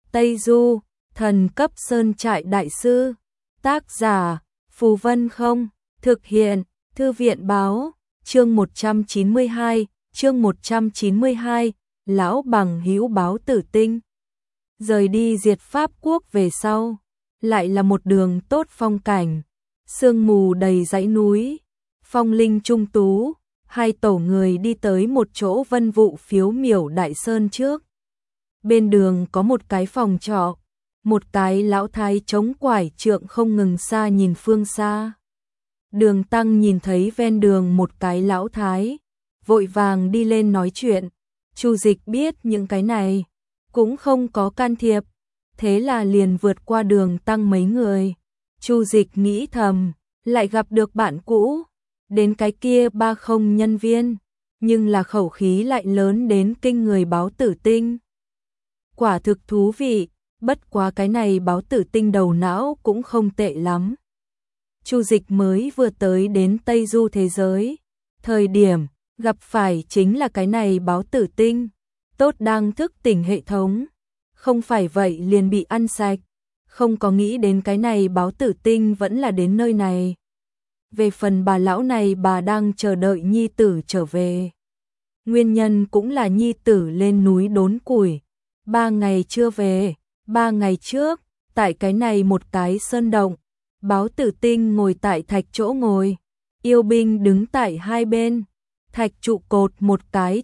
Tây Du, thần cấp sơn trại đại sư. Tác giả, Phù Vân Không. Thực hiện, Thư viện Báo. Chương 192, chương 192, Lão Bằng Hữu Báo Tử Tinh. Rời đi diệt Pháp quốc về sau, lại là một đường tốt phong cảnh, sương mù đầy dãy núi, phong linh trung tú, hai tổ người đi tới một chỗ vân vụ phiếu miểu đại sơn trước. Bên đường có một cái phòng trọ, một cái lão thái chống quải trượng không ngừng xa nhìn phương xa. Đường Tăng nhìn thấy ven đường một cái lão thái, vội vàng đi lên nói chuyện. Chu Dịch biết những cái này, cũng không có can thiệp, thế là liền vượt qua Đường Tăng mấy người. Chu Dịch nghĩ thầm, lại gặp được bạn cũ, đến cái kia 30 nhân viên, nhưng là khẩu khí lại lớn đến kinh người báo tử tinh. Quả thực thú vị, bất quá cái này báo tử tinh đầu não cũng không tệ lắm. Chu Dịch mới vừa tới đến Tây Du thế giới, thời điểm gặp phải chính là cái này báo tử tinh, tốt đang thức tỉnh hệ thống, không phải vậy liền bị ăn sạch, không có nghĩ đến cái này báo tử tinh vẫn là đến nơi này. Về phần bà lão này, bà đang chờ đợi nhi tử trở về. Nguyên nhân cũng là nhi tử lên núi đốn củi, 3 ngày chưa về. 3 ngày trước, tại cái này một cái sơn động, báo tử tinh ngồi tại thạch chỗ ngồi, yêu binh đứng tại hai bên, thạch trụ cột một cái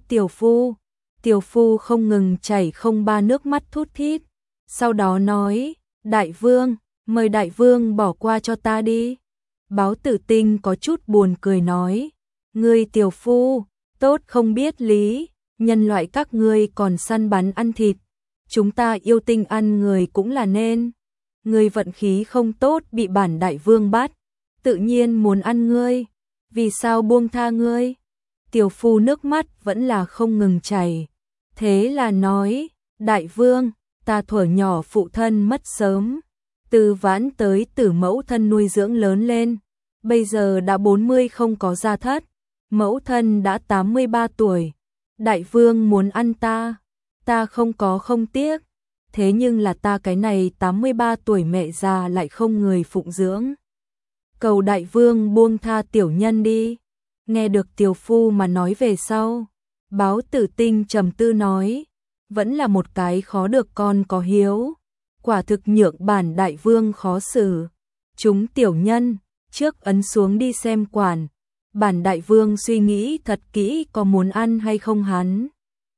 tiểu phu không ngừng chảy không ba nước mắt thút thít, sau đó nói, đại vương, mời đại vương bỏ qua cho ta đi. Báo tử tinh có chút buồn cười nói, ngươi tiểu phu, tốt không biết lý, nhân loại các ngươi còn săn bắn ăn thịt, chúng ta yêu tinh ăn người cũng là nên. Ngươi vận khí không tốt bị bản đại vương bắt, tự nhiên muốn ăn ngươi, vì sao buông tha ngươi? Tiểu phu nước mắt vẫn là không ngừng chảy, thế là nói, đại vương, ta thuở nhỏ phụ thân mất sớm, từ vãn tới tử mẫu thân nuôi dưỡng lớn lên, bây giờ đã 40 không có gia thất, mẫu thân đã 83 tuổi, đại vương muốn ăn ta không tiếc, thế nhưng là ta cái này 83 tuổi mẹ già lại không người phụng dưỡng. Cầu đại vương buông tha tiểu nhân đi. Nghe được tiểu phu mà nói về sau, báo tử tinh trầm tư nói, vẫn là một cái khó được con có hiếu, quả thực nhượng bản đại vương khó xử. Chúng tiểu nhân, trước ấn xuống đi xem quản, bản đại vương suy nghĩ thật kỹ có muốn ăn hay không hắn.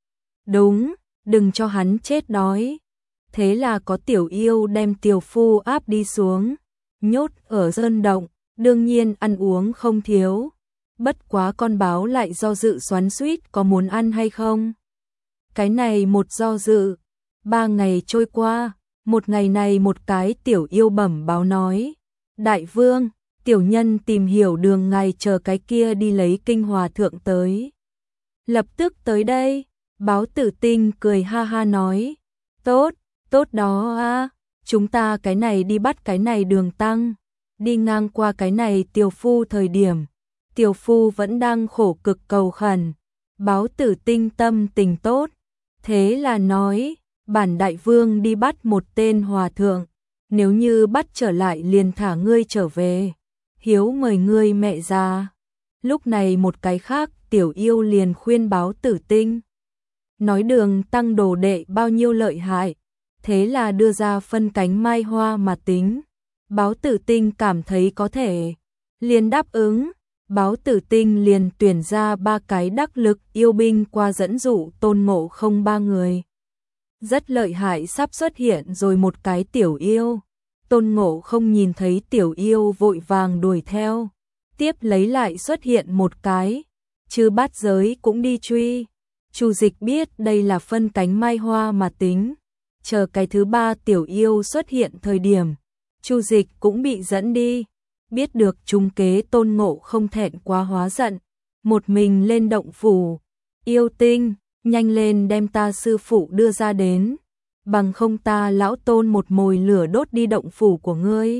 Đúng, đừng cho hắn chết đói. Thế là có tiểu yêu đem tiểu phu áp đi xuống, nhốt ở sơn động, đương nhiên ăn uống không thiếu. Bất quá con báo lại do dự xoắn xuýt có muốn ăn hay không. Cái này một do dự, 3 ngày trôi qua, một ngày này một cái tiểu yêu bẩm báo nói, đại vương, tiểu nhân tìm hiểu đường ngài chờ cái kia đi lấy kinh hòa thượng tới. Lập tức tới đây, báo tử tinh cười ha ha nói, tốt đó a, chúng ta cái này đi bắt cái này Đường Tăng, đi ngang qua cái này tiểu phu thời điểm, tiểu phu vẫn đang khổ cực cầu khẩn, báo tử tinh tâm tình tốt, thế là nói, bản đại vương đi bắt một tên hòa thượng, nếu như bắt trở lại liền thả ngươi trở về, hiếu mời ngươi mẹ già. Lúc này một cái khác tiểu yêu liền khuyên báo tử tinh, nói Đường Tăng đồ đệ bao nhiêu lợi hại, thế là đưa ra phân cánh mai hoa mà tính. Báo tử tinh cảm thấy có thể, liền đáp ứng. Báo tử tinh liền tuyển ra 3 cái đắc lực yêu binh qua dẫn dụ Tôn Ngộ Không 3 người. Rất lợi hại sắp xuất hiện rồi một cái tiểu yêu. Tôn Ngộ Không nhìn thấy tiểu yêu vội vàng đuổi theo. Tiếp lấy lại xuất hiện một cái. Chư Bát Giới cũng đi truy. Chu Dịch biết đây là phân cánh mai hoa mà tính. Chờ cái thứ 3 tiểu yêu xuất hiện thời điểm, Chu Dịch cũng bị dẫn đi. Biết được trung kế Tôn Ngộ Không thẹn quá hóa giận, một mình lên động phủ, yêu tinh, nhanh lên đem ta sư phụ đưa ra đến, bằng không ta lão Tôn một mồi lửa đốt đi động phủ của ngươi.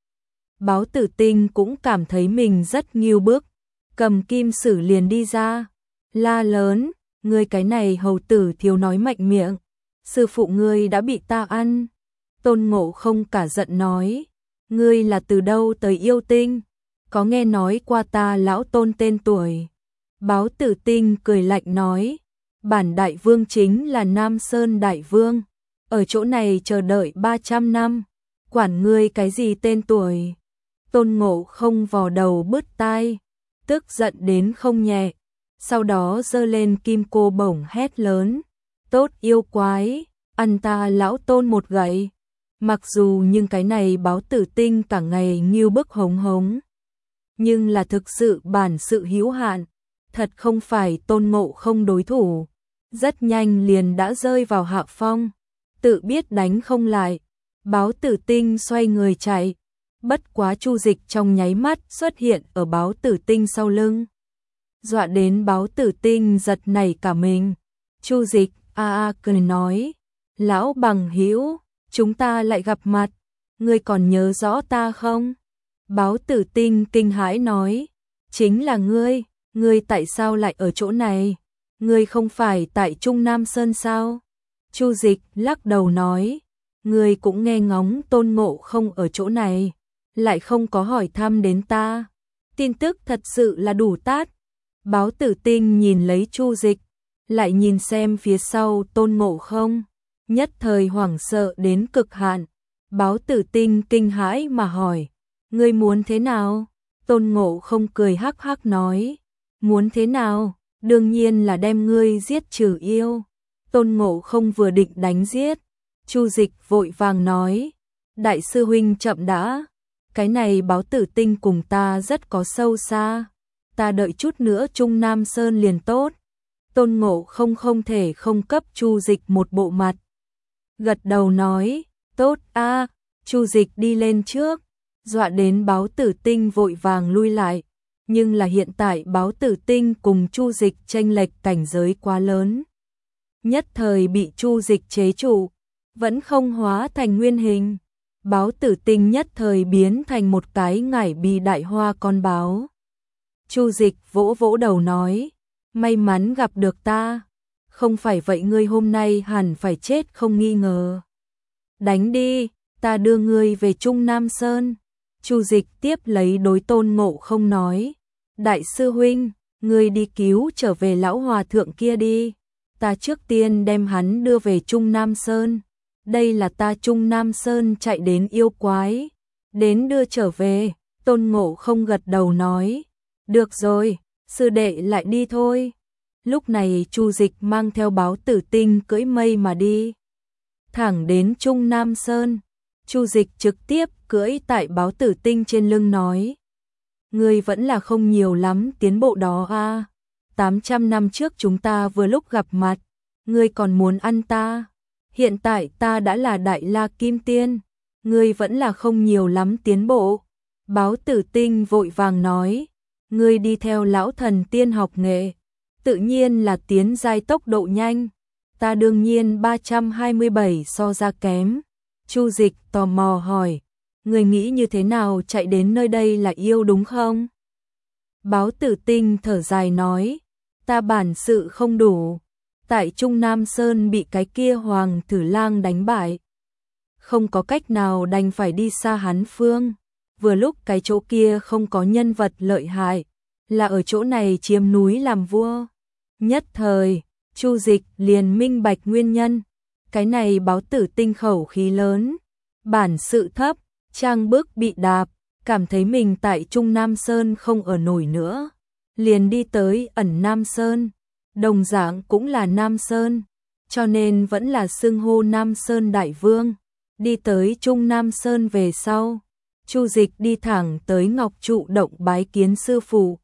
Báo tử tinh cũng cảm thấy mình rất nghiêu bức, cầm kim sử liền đi ra, la lớn, ngươi cái này hầu tử thiếu nói mạnh miệng, sư phụ ngươi đã bị ta ăn. Tôn Ngộ Không cả giận nói, ngươi là từ đâu tới yêu tinh, có nghe nói qua ta lão Tôn tên tuổi. Báo Tử Tinh cười lạnh nói, bản đại vương chính là Nam Sơn đại vương, ở chỗ này chờ đợi 300 năm, quản ngươi cái gì tên tuổi. Tôn Ngộ Không vò đầu bứt tai, tức giận đến không nhẹ, sau đó giơ lên kim cô bổng hét lớn, tốt yêu quái, ăn ta lão Tôn một gậy. Mặc dù nhưng cái này Báo Tử Tinh cả ngày nghiêu bức hống hống, nhưng là thực sự bản sự hữu hạn, thật không phải Tôn Ngộ Không đối thủ, rất nhanh liền đã rơi vào hạ phong, tự biết đánh không lại. Báo Tử Tinh xoay người chạy, bất quá Chu Dịch trong nháy mắt xuất hiện ở Báo Tử Tinh sau lưng, dọa đến Báo Tử Tinh giật nảy cả mình. Chu Dịch cười nói, lão bằng hữu, chúng ta lại gặp mặt, ngươi còn nhớ rõ ta không? Báo Tử Tinh kinh hãi nói, chính là ngươi tại sao lại ở chỗ này? Ngươi không phải tại Trung Nam Sơn sao? Chu Dịch lắc đầu nói, ngươi cũng nghe ngóng Tôn Ngộ Không ở chỗ này, lại không có hỏi thăm đến ta. Tin tức thật sự là đủ tát. Báo Tử Tinh nhìn lấy Chu Dịch, lại nhìn xem phía sau Tôn Ngộ Không, nhất thời hoảng sợ đến cực hạn. Báo Tử Tinh kinh hãi mà hỏi, ngươi muốn thế nào? Tôn Ngộ Không cười hắc hắc nói, muốn thế nào? Đương nhiên là đem ngươi giết trừ yêu. Tôn Ngộ Không vừa định đánh giết, Chu Dịch vội vàng nói, đại sư huynh chậm đã, cái này Báo Tử Tinh cùng ta rất có sâu xa, ta đợi chút nữa Trung Nam Sơn liền tốt. Tôn Ngộ Không không thể không cấp Chu Dịch một bộ mặt, gật đầu nói, tốt a. Chu Dịch đi lên trước, dọa đến Báo Tử Tinh vội vàng lui lại, nhưng là hiện tại Báo Tử Tinh cùng Chu Dịch chênh lệch cảnh giới quá lớn, nhất thời bị Chu Dịch chế trụ, vẫn không hóa thành nguyên hình. Báo Tử Tinh nhất thời biến thành một cái ngải bì đại hoa con báo. Chu Dịch vỗ vỗ đầu nói, may mắn gặp được ta, không phải vậy ngươi hôm nay hẳn phải chết không nghi ngờ. Đánh đi, ta đưa ngươi về Trung Nam Sơn. Chu Dịch tiếp lấy đối Tôn Ngộ Không nói, đại sư huynh, ngươi đi cứu trở về lão hòa thượng kia đi, ta trước tiên đem hắn đưa về Trung Nam Sơn. Đây là ta Trung Nam Sơn chạy đến yêu quái, đến đưa trở về. Tôn Ngộ Không gật đầu nói, được rồi, sư đệ lại đi thôi. Lúc này Chu Dịch mang theo Báo Tử Tinh cưỡi mây mà đi, thẳng đến Trung Nam Sơn. Chu Dịch trực tiếp cưỡi tại Báo Tử Tinh trên lưng nói, ngươi vẫn là không nhiều lắm tiến bộ đó a. 800 năm trước chúng ta vừa lúc gặp mặt, ngươi còn muốn ăn ta. Hiện tại ta đã là Đại La Kim Tiên, ngươi vẫn là không nhiều lắm tiến bộ. Báo Tử Tinh vội vàng nói, ngươi đi theo lão thần tiên học nghệ, tự nhiên là tiến giai tốc độ nhanh, ta đương nhiên 327 so ra kém. Chu Dịch tò mò hỏi, ngươi nghĩ như thế nào chạy đến nơi đây là yêu đúng không? Báo Tử Tinh thở dài nói, ta bản sự không đủ, tại Trung Nam Sơn bị cái kia Hoàng Tử Lang đánh bại, không có cách nào đành phải đi xa hắn phương. Vừa lúc cái chỗ kia không có nhân vật lợi hại, là ở chỗ này chiếm núi làm vua. Nhất thời, Chu Dịch liền minh bạch nguyên nhân. Cái này Báo Tử Tinh khẩu khí lớn, bản sự thấp, trang bước bị đạp, cảm thấy mình tại Trung Nam Sơn không ở nổi nữa, liền đi tới Ẩn Nam Sơn, đồng dạng cũng là Nam Sơn, cho nên vẫn là xưng hô Nam Sơn Đại Vương. Đi tới Trung Nam Sơn về sau, Chu Dịch đi thẳng tới Ngọc Trụ Động bái kiến sư phụ.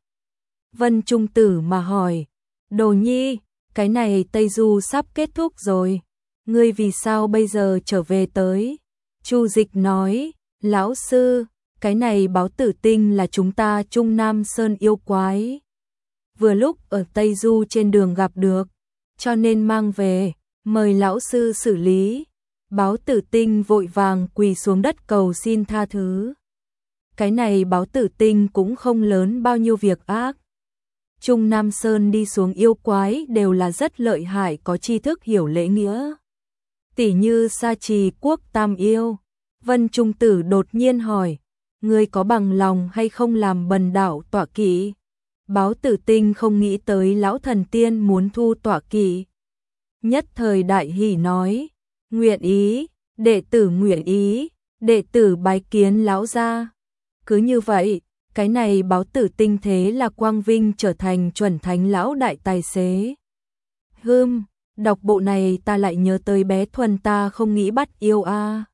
Vân Trung Tử mà hỏi, Đồ Nhi, cái này Tây Du sắp kết thúc rồi, ngươi vì sao bây giờ trở về tới? Chu Dịch nói, lão sư, cái này Báo Tử Tinh là chúng ta Trung Nam Sơn yêu quái, vừa lúc ở Tây Du trên đường gặp được, cho nên mang về, mời lão sư xử lý. Báo Tử Tinh vội vàng quỳ xuống đất cầu xin tha thứ. Cái này Báo Tử Tinh cũng không lớn bao nhiêu việc ác. Trung Nam Sơn đi xuống yêu quái đều là rất lợi hại, có tri thức hiểu lễ nghĩa. Tỉ như Sa Trì Quốc Tam Yêu. Vân Trung Tử đột nhiên hỏi, ngươi có bằng lòng hay không làm bần đạo tọa kỵ? Báo Tử Tinh không nghĩ tới lão thần tiên muốn thu tọa kỵ. Nhất thời đại hỉ nói, nguyện ý, đệ tử nguyện ý, đệ tử bái kiến lão gia. Cứ như vậy, cái này Báo Tử Tinh thế là quang vinh trở thành chuẩn thánh lão đại tài xế. Đọc bộ này ta lại nhớ tới bé Thuần ta không nghĩ bắt yêu a.